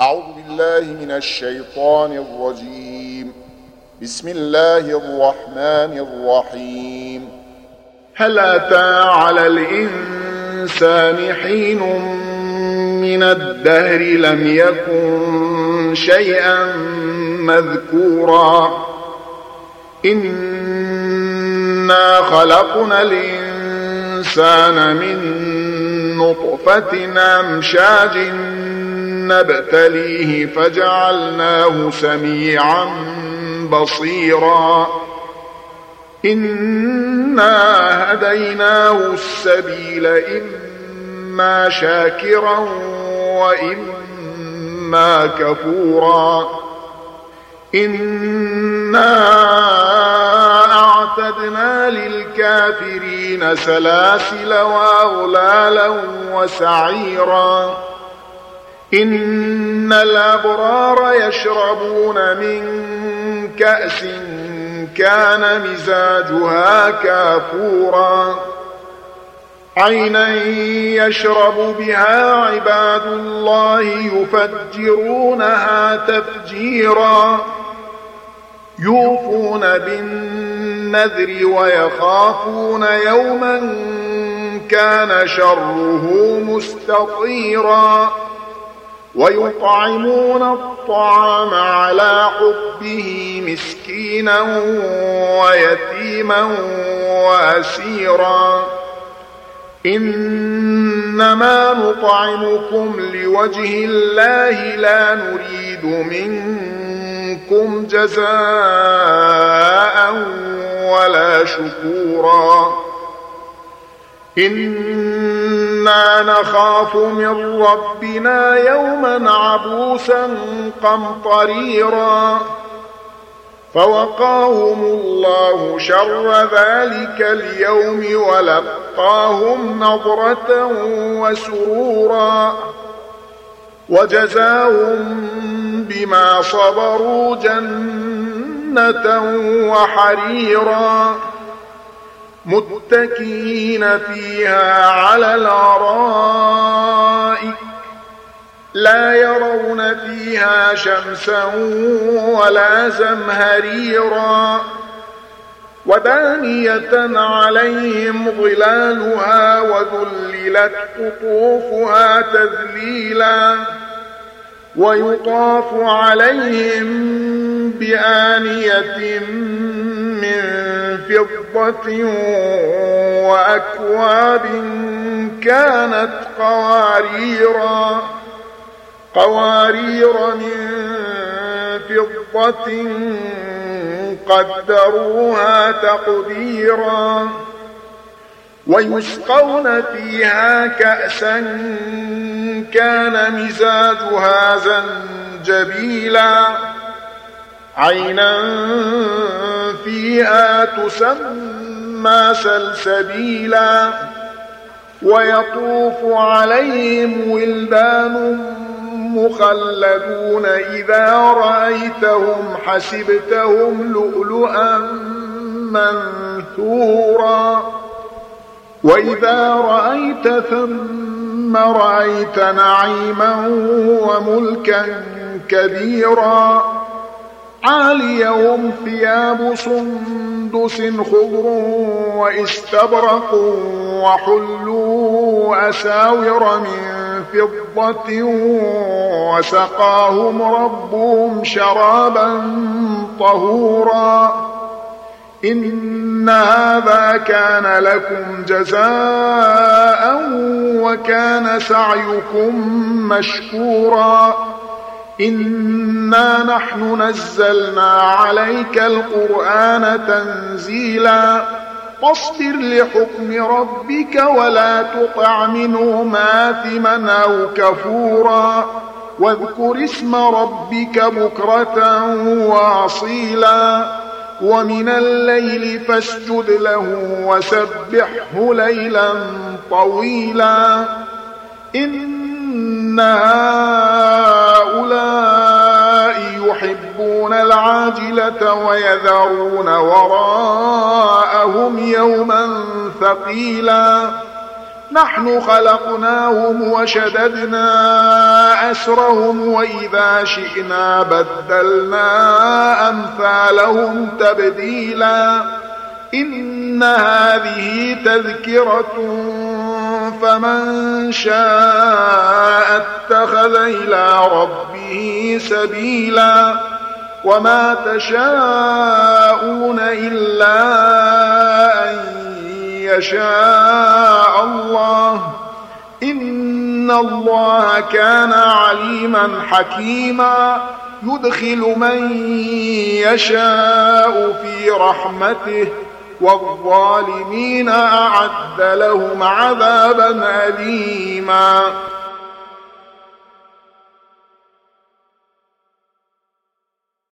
أعوذ بالله من الشيطان الرجيم. بسم الله الرحمن الرحيم. هل أتى على الإنسان حين من الدهر لم يكن شيئا مذكورا إنا خلقنا الإنسان من نطفة أمشاج نبتليه فجعلناه سميعا بصيرا إنا هديناه السبيل إما شاكرا وإما كفورا إنا أعتدنا للكافرين سلاسل وأغلالا وسعيرا إن الأبرار يشربون من كأس كان مزاجها كافورا عينا يشرب بها عباد الله يفجرونها تفجيرا يوفون بالنذر ويخافون يوما كان شره مستطيرا ويطعمون الطعام على حبه مسكينا ويتيما وأسيرا إنما نطعمكم لوجه الله لا نريد منكم جزاء ولا شكورا إنا نخاف من ربنا يوما عبوسا قمطريرا فوقاهم الله شر ذلك اليوم ولقاهم نضرة وسرورا وجزاهم بما صبروا جنة وحريرا متكئين فيها على الأرائك لا يرون فيها شمسا ولا زمهريرا ودانية عليهم ظلالها وذللت قطوفها تذليلا ويطاف عليهم بآنية من فضة وأكواب كانت قوارير من فضة قدروها تقديرا ويسقون فيها كأسا كان مزاجها زنجبيلا عينا فيها تسمى سلسبيلا ويطوف عليهم ولدان مخلدون إذا رأيتهم حسبتهم لؤلؤا منثورا وإذا رأيت ثم رأيت نعيما وملكا كبيرا عاليهم ثياب سندس خضر واستبرق وحلوا أساور من فضة وسقاهم ربهم شرابا طهورا إن هذا كان لكم جزاء وكان سعيكم مشكورا إنا نحن نزلنا عليك القرآن تنزيلا فاصبر لحكم ربك ولا تطع منهم آثما أو كفورا واذكر اسم ربك بكرة وأصيلا ومن الليل فاسجد له وسبحه ليلا طويلا إن هؤلاء يحبون العاجلة ويذرون وراءهم يوما ثقيلا نحن خلقناهم وشددنا أسرهم وإذا شئنا بدلنا أمثالهم تبديلا إن هذه تذكرة فمن شاء اتخذ إلى ربه سبيلا وما تشاءون إلا أن يشاء الله إن الله كان عليما حكيما يدخل من يشاء في رحمته والظالمين أعد لهم عذابا أليما